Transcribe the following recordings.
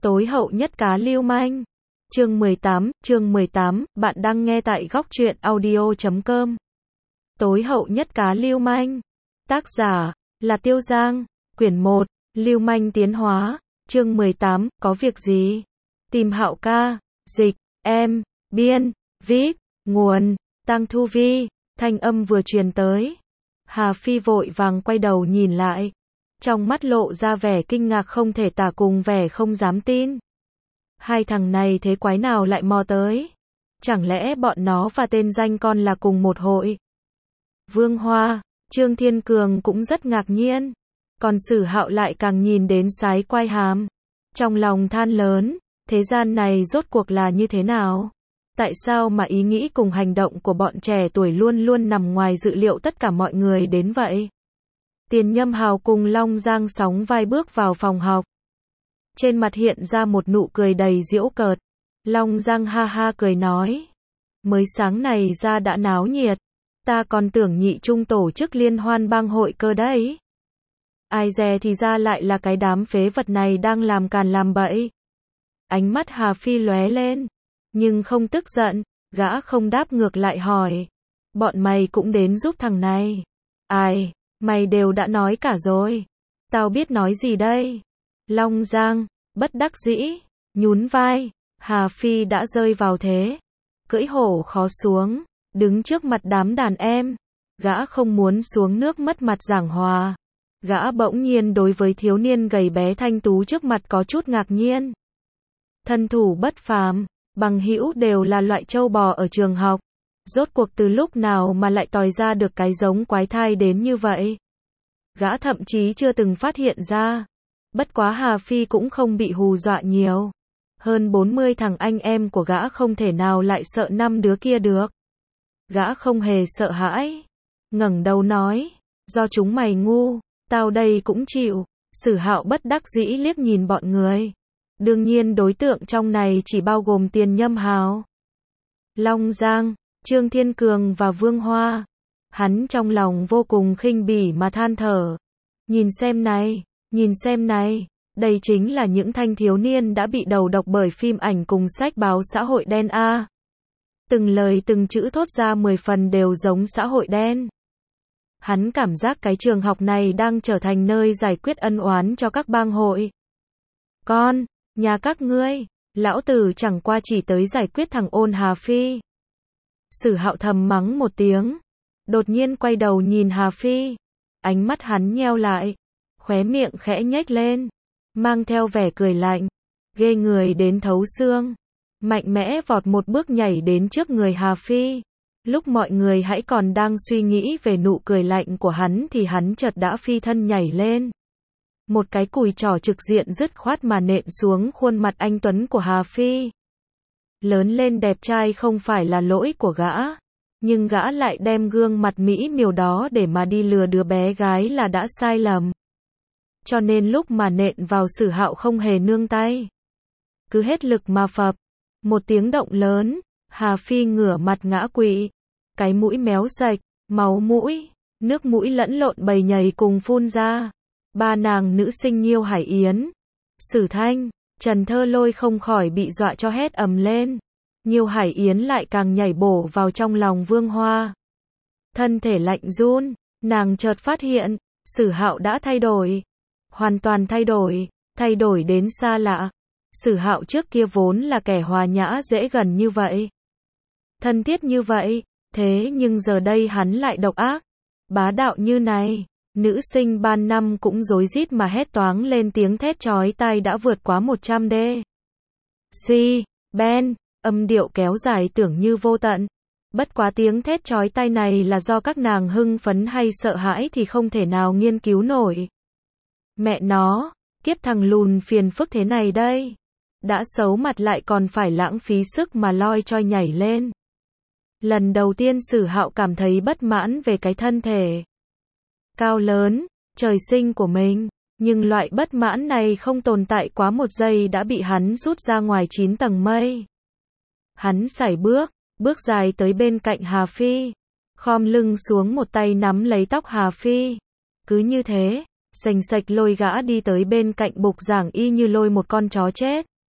Tối hậu nhất cá lưu manh. Chương 18, bạn đang nghe tại góc truyện audio.com. Tối hậu nhất cá lưu manh. Tác giả là Tiêu Giang. Quyển 1, Lưu manh tiến hóa. Chương 18, có việc gì? Tìm Hạo ca. Dịch, em, biên, viết, nguồn, Tăng Thu Vi. Thanh âm vừa truyền tới. Hà Phi vội vàng quay đầu nhìn lại. Trong mắt lộ ra vẻ kinh ngạc không thể tả cùng vẻ không dám tin. Hai thằng này thế quái nào lại mò tới? Chẳng lẽ bọn nó và tên danh con là cùng một hội? Vương Hoa, Trương Thiên Cường cũng rất ngạc nhiên. Còn Sử Hạo lại càng nhìn đến sái quai hàm. Trong lòng than lớn, thế gian này rốt cuộc là như thế nào? Tại sao mà ý nghĩ cùng hành động của bọn trẻ tuổi luôn luôn nằm ngoài dự liệu tất cả mọi người đến vậy? Tiền Nhâm Hào cùng Long Giang sóng vai bước vào phòng học. Trên mặt hiện ra một nụ cười đầy giễu cợt. Long Giang ha ha cười nói. Mới sáng này ra đã náo nhiệt. Ta còn tưởng nhị trung tổ chức liên hoan bang hội cơ đấy. Ai dè thì ra lại là cái đám phế vật này đang làm càn làm bậy. Ánh mắt Hà Phi lóe lên. Nhưng không tức giận, gã không đáp ngược lại hỏi. Bọn mày cũng đến giúp thằng này. Ai, mày đều đã nói cả rồi. Tao biết nói gì đây? Long Giang, bất đắc dĩ, nhún vai. Hà Phi đã rơi vào thế. Cưỡi hổ khó xuống, đứng trước mặt đám đàn em. Gã không muốn xuống nước mất mặt giảng hòa. Gã bỗng nhiên đối với thiếu niên gầy bé thanh tú trước mặt có chút ngạc nhiên. Thân thủ bất phàm, bằng hữu đều là loại trâu bò ở trường học. Rốt cuộc từ lúc nào mà lại tòi ra được cái giống quái thai đến như vậy? Gã thậm chí chưa từng phát hiện ra. Bất quá Hà Phi cũng không bị hù dọa nhiều. Hơn 40 thằng anh em của gã không thể nào lại sợ 5 đứa kia được. Gã không hề sợ hãi. Ngẩng đầu nói, do chúng mày ngu, tao đây cũng chịu. Sử Hạo bất đắc dĩ liếc nhìn bọn người. Đương nhiên đối tượng trong này chỉ bao gồm Tiền Nhâm Hào, Long Giang, Trương Thiên Cường và Vương Hoa. Hắn trong lòng vô cùng khinh bỉ mà than thở. Nhìn xem này, đây chính là những thanh thiếu niên đã bị đầu độc bởi phim ảnh cùng sách báo xã hội đen a. Từng lời từng chữ thốt ra 10 phần đều giống xã hội đen. Hắn cảm giác cái trường học này đang trở thành nơi giải quyết ân oán cho các bang hội. Con, nhà các ngươi, lão tử chẳng qua chỉ tới giải quyết thằng ôn Hà Phi. Sử Hạo thầm mắng một tiếng. Đột nhiên quay đầu nhìn Hà Phi. Ánh mắt hắn nheo lại. Khóe miệng khẽ nhếch lên. Mang theo vẻ cười lạnh. Ghê người đến thấu xương. Mạnh mẽ vọt một bước nhảy đến trước người Hà Phi. Lúc mọi người hãy còn đang suy nghĩ về nụ cười lạnh của hắn thì hắn chợt đã phi thân nhảy lên. Một cái cùi trỏ trực diện dứt khoát mà nện xuống khuôn mặt anh tuấn của Hà Phi. Lớn lên đẹp trai không phải là lỗi của gã. Nhưng gã lại đem gương mặt mỹ miều đó để mà đi lừa đứa bé gái là đã sai lầm. Cho nên lúc mà nện vào Sử Hạo không hề nương tay. Cứ hết lực mà phập. Một tiếng động lớn, Hà Phi ngửa mặt ngã quỵ. Cái mũi méo sạch, máu mũi, nước mũi lẫn lộn bầy nhầy cùng phun ra. Ba nàng nữ sinh Nhiêu Hải Yến, Sử Thanh, Trần Thơ Lôi không khỏi bị dọa cho hét ầm lên. Nhiêu Hải Yến lại càng nhảy bổ vào trong lòng Vương Hoa. Thân thể lạnh run, nàng chợt phát hiện, Sử Hạo đã thay đổi. Hoàn toàn thay đổi đến xa lạ. Sử Hạo trước kia vốn là kẻ hòa nhã dễ gần như vậy. Thân thiết như vậy, thế nhưng giờ đây hắn lại độc ác, bá đạo như này. Nữ sinh ban năm cũng rối rít mà hét toáng lên tiếng thét chói tai đã vượt quá 100 dB, âm điệu kéo dài tưởng như vô tận. Bất quá tiếng thét chói tai này là do các nàng hưng phấn hay sợ hãi thì không thể nào nghiên cứu nổi. Mẹ nó, kiếp thằng lùn phiền phức thế này đây. Đã xấu mặt lại còn phải lãng phí sức mà loi choi nhảy lên. Lần đầu tiên Sử Hạo cảm thấy bất mãn về cái thân thể cao lớn, trời sinh của mình. Nhưng loại bất mãn này không tồn tại quá một giây đã bị hắn rút ra ngoài 9 tầng mây. Hắn sải bước dài tới bên cạnh Hà Phi. Khom lưng xuống một tay nắm lấy tóc Hà Phi. Cứ như thế, sành sạch lôi gã đi tới bên cạnh bục giảng y như lôi một con chó chết.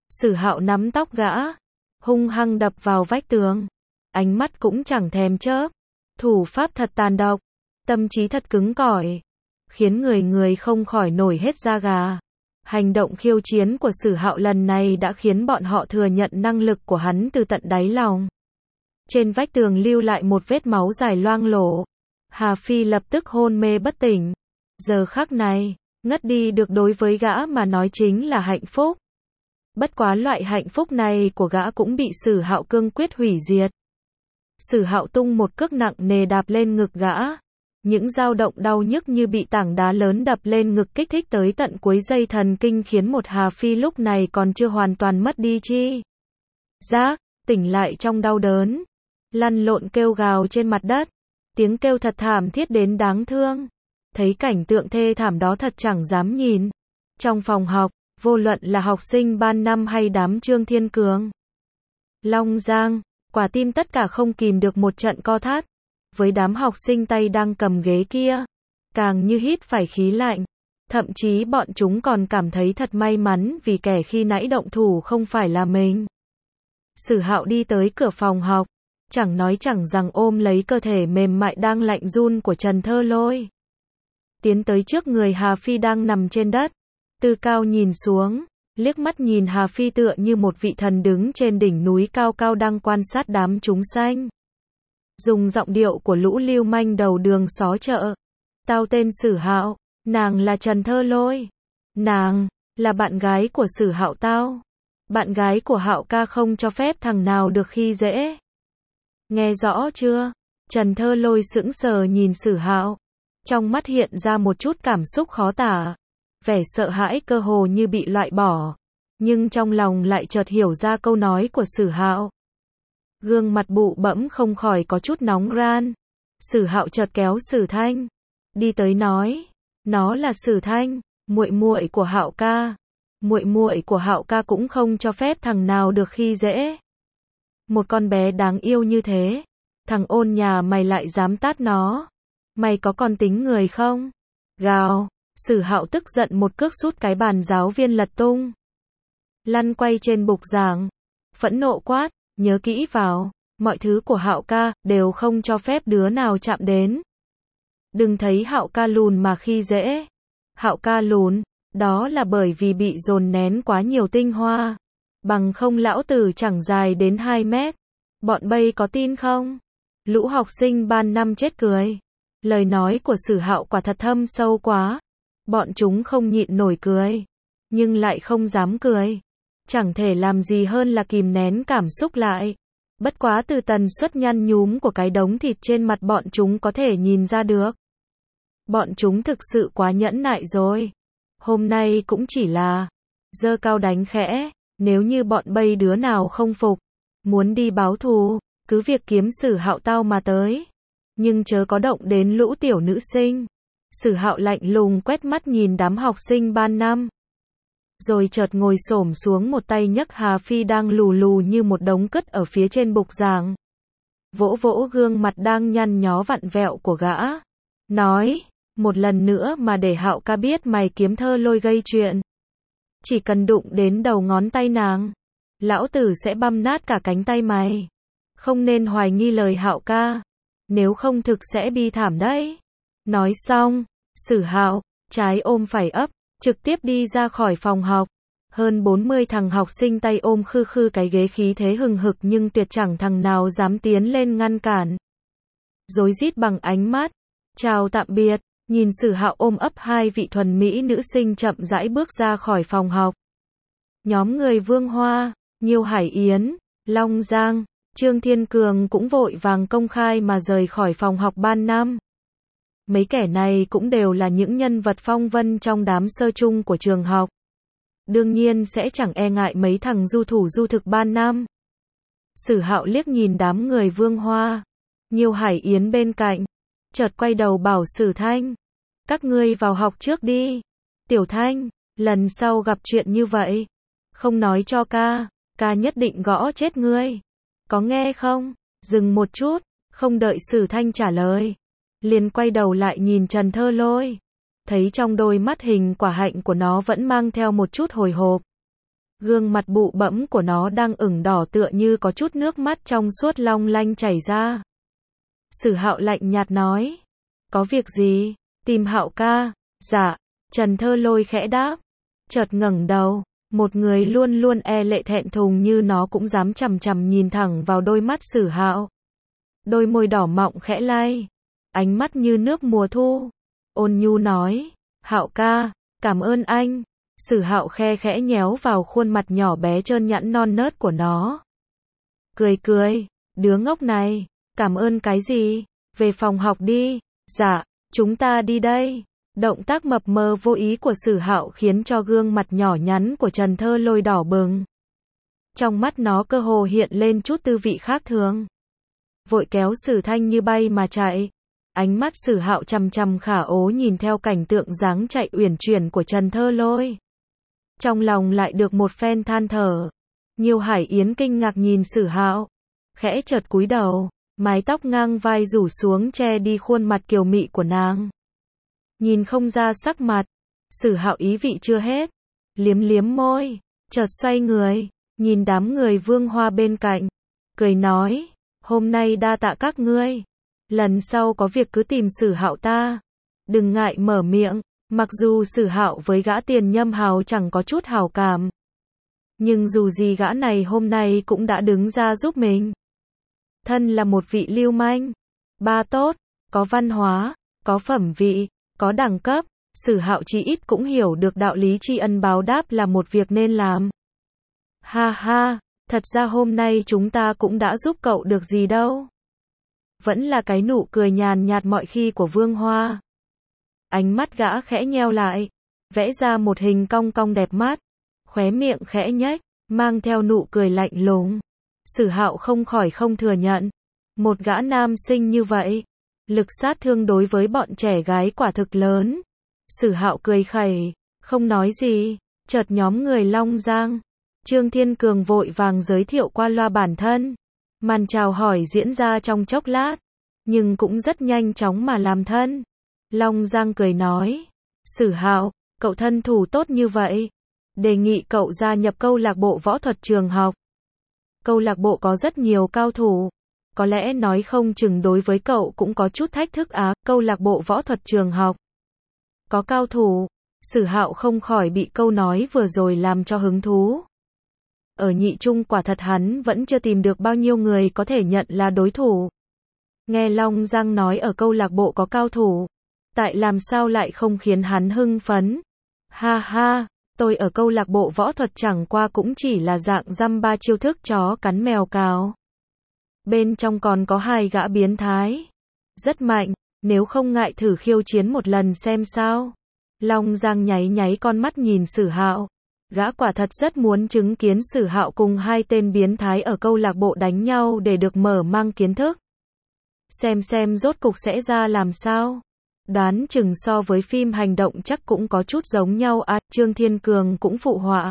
Sử Hạo nắm tóc gã, hung hăng đập vào vách tường. Ánh mắt cũng chẳng thèm chớp. Thủ pháp thật tàn độc, tâm trí thật cứng cỏi, khiến người người không khỏi nổi hết da gà. Hành động khiêu chiến của Sử Hạo lần này đã khiến bọn họ thừa nhận năng lực của hắn từ tận đáy lòng. Trên vách tường lưu lại một vết máu dài loang lổ. Hà Phi lập tức hôn mê bất tỉnh. Giờ khắc này, ngất đi được đối với gã mà nói chính là hạnh phúc. Bất quá loại hạnh phúc này của gã cũng bị Sử Hạo cương quyết hủy diệt. Sử Hạo tung một cước nặng nề đạp lên ngực gã. Những dao động đau nhức như bị tảng đá lớn đập lên ngực kích thích tới tận cuối dây thần kinh khiến một Hà Phi lúc này còn chưa hoàn toàn mất đi chi giác, tỉnh lại trong đau đớn, lăn lộn kêu gào trên mặt đất, tiếng kêu thật thảm thiết đến đáng thương. Thấy cảnh tượng thê thảm đó thật chẳng dám nhìn. Trong phòng học, vô luận là học sinh ban năm hay đám Trương Thiên Cường, Long Giang, quả tim tất cả không kìm được một trận co thắt. Với đám học sinh tay đang cầm ghế kia, càng như hít phải khí lạnh. Thậm chí bọn chúng còn cảm thấy thật may mắn vì kẻ khi nãy động thủ không phải là mình. Sử Hạo đi tới cửa phòng học, chẳng nói chẳng rằng ôm lấy cơ thể mềm mại đang lạnh run của Trần Thơ Lôi. Tiến tới trước người Hà Phi đang nằm trên đất, từ cao nhìn xuống, liếc mắt nhìn Hà Phi tựa như một vị thần đứng trên đỉnh núi cao cao đang quan sát đám chúng sanh. Dùng giọng điệu của lũ lưu manh đầu đường xó chợ. Tao tên Sử Hạo, nàng là Trần Thơ Lôi. Nàng là bạn gái của Sử Hạo tao. Bạn gái của Hạo ca không cho phép thằng nào được khi dễ. Nghe rõ chưa? Trần Thơ Lôi sững sờ nhìn Sử Hạo. Trong mắt hiện ra một chút cảm xúc khó tả. Vẻ sợ hãi cơ hồ như bị loại bỏ. Nhưng trong lòng lại chợt hiểu ra câu nói của Sử Hạo. Gương mặt bụ bẫm không khỏi có chút nóng ran. Sử Hạo chợt kéo Sử Thanh đi tới nói, nó là Sử Thanh, muội muội của Hạo ca. Muội muội của Hạo ca cũng không cho phép thằng nào được khi dễ. Một con bé đáng yêu như thế, thằng ôn nhà mày lại dám tát nó. Mày có còn tính người không? Gào, Sử Hạo tức giận một cước sút cái bàn giáo viên lật tung. Lăn quay trên bục giảng, phẫn nộ quát, nhớ kỹ vào, mọi thứ của Hạo ca đều không cho phép đứa nào chạm đến. Đừng thấy Hạo ca lùn mà khi dễ. Hạo ca lùn, đó là bởi vì bị dồn nén quá nhiều tinh hoa. Bằng không lão tử chẳng dài đến 2 mét. Bọn bay có tin không? Lũ học sinh ban năm chết cười. Lời nói của Sử Hạo quả thật thâm sâu quá. Bọn chúng không nhịn nổi cười, nhưng lại không dám cười. Chẳng thể làm gì hơn là kìm nén cảm xúc lại. Bất quá từ tần suất nhăn nhúm của cái đống thịt trên mặt bọn chúng có thể nhìn ra được. Bọn chúng thực sự quá nhẫn nại rồi. Hôm nay cũng chỉ là giơ cao đánh khẽ. Nếu như bọn bay đứa nào không phục, muốn đi báo thù, cứ việc kiếm Sử Hạo tao mà tới. Nhưng chớ có động đến lũ tiểu nữ sinh. Sử Hạo lạnh lùng quét mắt nhìn đám học sinh ban năm. Rồi chợt ngồi xổm xuống một tay nhấc Hà Phi đang lù lù như một đống cất ở phía trên bục giảng. Vỗ vỗ gương mặt đang nhăn nhó vặn vẹo của gã. Nói, một lần nữa mà để Hạo ca biết mày kiếm Thơ Lôi gây chuyện. Chỉ cần đụng đến đầu ngón tay nàng, lão tử sẽ băm nát cả cánh tay mày. Không nên hoài nghi lời Hạo ca. Nếu không thực sẽ bi thảm đấy. Nói xong, Sử Hạo, trái ôm phải ấp, trực tiếp đi ra khỏi phòng học. Hơn 40 thằng học sinh tay ôm khư khư cái ghế khí thế hừng hực nhưng tuyệt chẳng thằng nào dám tiến lên ngăn cản. Rối rít bằng ánh mắt. Chào tạm biệt, nhìn Sử Hạo ôm ấp hai vị thuần mỹ nữ sinh chậm rãi bước ra khỏi phòng học. Nhóm người Vương Hoa, Nhiêu Hải Yến, Long Giang, Trương Thiên Cường cũng vội vàng công khai mà rời khỏi phòng học ban năm. Mấy kẻ này cũng đều là những nhân vật phong vân trong đám sơ chung của trường học. Đương nhiên sẽ chẳng e ngại mấy thằng du thủ du thực ban năm. Sử Hạo liếc nhìn đám người Vương Hoa, Nhiêu Hải Yến bên cạnh, chợt quay đầu bảo Sử Thanh, các ngươi vào học trước đi. Tiểu Thanh, lần sau gặp chuyện như vậy, không nói cho ca, ca nhất định gõ chết ngươi. Có nghe không? Dừng một chút, không đợi Sử Thanh trả lời, liền quay đầu lại nhìn Trần Thơ Lôi, thấy trong đôi mắt hình quả hạnh của nó vẫn mang theo một chút hồi hộp. Gương mặt bụ bẫm của nó đang ửng đỏ tựa như có chút nước mắt trong suốt long lanh chảy ra. Sử Hạo lạnh nhạt nói. Có việc gì? Tìm Hạo ca. Dạ. Trần Thơ Lôi khẽ đáp. Chợt ngẩng đầu. Một người luôn luôn e lệ thẹn thùng như nó cũng dám chằm chằm nhìn thẳng vào đôi mắt Sử Hạo. Đôi môi đỏ mọng khẽ lay. Ánh mắt như nước mùa thu. Ôn nhu nói. Hạo ca, cảm ơn anh. Sử Hạo khe khẽ nhéo vào khuôn mặt nhỏ bé trơn nhẵn non nớt của nó. Cười cười. Đứa ngốc này. Cảm ơn cái gì? Về phòng học đi. Dạ, chúng ta đi đây. Động tác mập mờ vô ý của Sử Hạo khiến cho gương mặt nhỏ nhắn của Trần Thơ Lôi đỏ bừng. Trong mắt nó cơ hồ hiện lên chút tư vị khác thường. Vội kéo Sử Thanh như bay mà chạy. Ánh mắt Sử Hạo chằm chằm khả ố nhìn theo cảnh tượng dáng chạy uyển chuyển của Trần Thơ Lôi. Trong lòng lại được một phen than thở. Nhiêu Hải Yến kinh ngạc nhìn Sử Hạo, khẽ chợt cúi đầu, mái tóc ngang vai rủ xuống che đi khuôn mặt kiều mị của nàng. Nhìn không ra sắc mặt, Sử Hạo ý vị chưa hết, liếm liếm môi, chợt xoay người, nhìn đám người Vương Hoa bên cạnh, cười nói, hôm nay đa tạ các ngươi, lần sau có việc cứ tìm Sử Hạo ta, đừng ngại mở miệng. Mặc dù Sử Hạo với gã Tiền Nhâm Hào chẳng có chút hảo cảm, nhưng dù gì gã này hôm nay cũng đã đứng ra giúp mình. Thân là một vị lưu manh, ba tốt, có văn hóa, có phẩm vị, có đẳng cấp, Sử Hạo chí ít cũng hiểu được đạo lý tri ân báo đáp là một việc nên làm. Ha ha, thật ra hôm nay chúng ta cũng đã giúp cậu được gì đâu. Vẫn là cái nụ cười nhàn nhạt mọi khi của Vương Hoa. Ánh mắt gã khẽ nheo lại, vẽ ra một hình cong cong đẹp mắt, khóe miệng khẽ nhếch, mang theo nụ cười lạnh lùng. Sử Hạo không khỏi không thừa nhận, một gã nam sinh như vậy, lực sát thương đối với bọn trẻ gái quả thực lớn. Sử Hạo cười khẩy, không nói gì, chợt nhóm người Long Giang, Trương Thiên Cường vội vàng giới thiệu qua loa bản thân. Màn chào hỏi diễn ra trong chốc lát, nhưng cũng rất nhanh chóng mà làm thân. Long Giang cười nói, Sử Hạo, cậu thân thủ tốt như vậy, đề nghị cậu gia nhập câu lạc bộ võ thuật trường học. Câu lạc bộ có rất nhiều cao thủ, có lẽ nói không chừng đối với cậu cũng có chút thách thức á. Câu lạc bộ võ thuật trường học có cao thủ. Sử Hạo không khỏi bị câu nói vừa rồi làm cho hứng thú. Ở nhị trung quả thật hắn vẫn chưa tìm được bao nhiêu người có thể nhận là đối thủ. Nghe Long Giang nói ở câu lạc bộ có cao thủ, tại làm sao lại không khiến hắn hưng phấn. Ha ha, tôi ở câu lạc bộ võ thuật chẳng qua cũng chỉ là dạng dăm ba chiêu thức chó cắn mèo cào. Bên trong còn có hai gã biến thái. Rất mạnh, nếu không ngại thử khiêu chiến một lần xem sao. Long Giang nháy nháy con mắt nhìn Sử Hạo. Gã quả thật rất muốn chứng kiến Sử Hạo cùng hai tên biến thái ở câu lạc bộ đánh nhau để được mở mang kiến thức. Xem rốt cục sẽ ra làm sao. Đoán chừng so với phim hành động chắc cũng có chút giống nhau à. Trương Thiên Cường cũng phụ họa.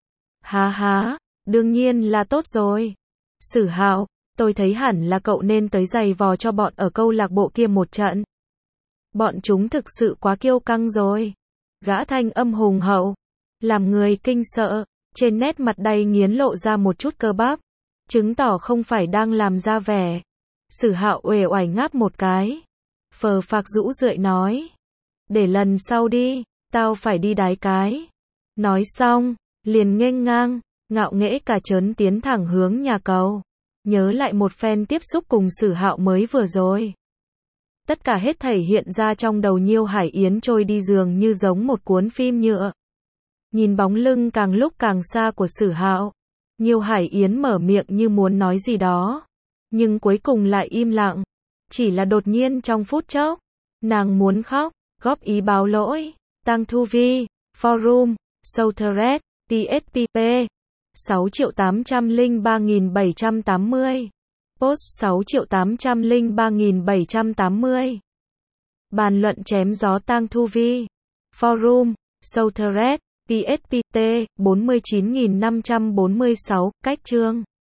Há há, đương nhiên là tốt rồi. Sử Hạo, tôi thấy hẳn là cậu nên tới giày vò cho bọn ở câu lạc bộ kia một trận. Bọn chúng thực sự quá kiêu căng rồi. Gã thanh âm hùng hậu, làm người kinh sợ, trên nét mặt đầy nghiến lộ ra một chút cơ bắp, chứng tỏ không phải đang làm ra vẻ. Sử Hạo uể oải ngáp một cái, phờ phạc rũ rượi nói, để lần sau đi, tao phải đi đái cái. Nói xong, liền nghênh ngang, ngạo nghễ cả trớn tiến thẳng hướng nhà cầu. Nhớ lại một phen tiếp xúc cùng Sử Hạo mới vừa rồi. Tất cả hết thảy hiện ra trong đầu Nhiêu Hải Yến trôi đi dường như giống một cuốn phim nhựa. Nhìn bóng lưng càng lúc càng xa của Sử Hạo, Nhiêu Hải Yến mở miệng như muốn nói gì đó, nhưng cuối cùng lại im lặng. Chỉ là đột nhiên trong phút chốc, nàng muốn khóc, góp ý báo lỗi. Tang Thu Vi, Forum, Southred, TSPP, 6.803.780. Post 6.803.780. Bàn luận chém gió Tang Thu Vi. Forum, Southred, PSPT, 49.546. Cách chương.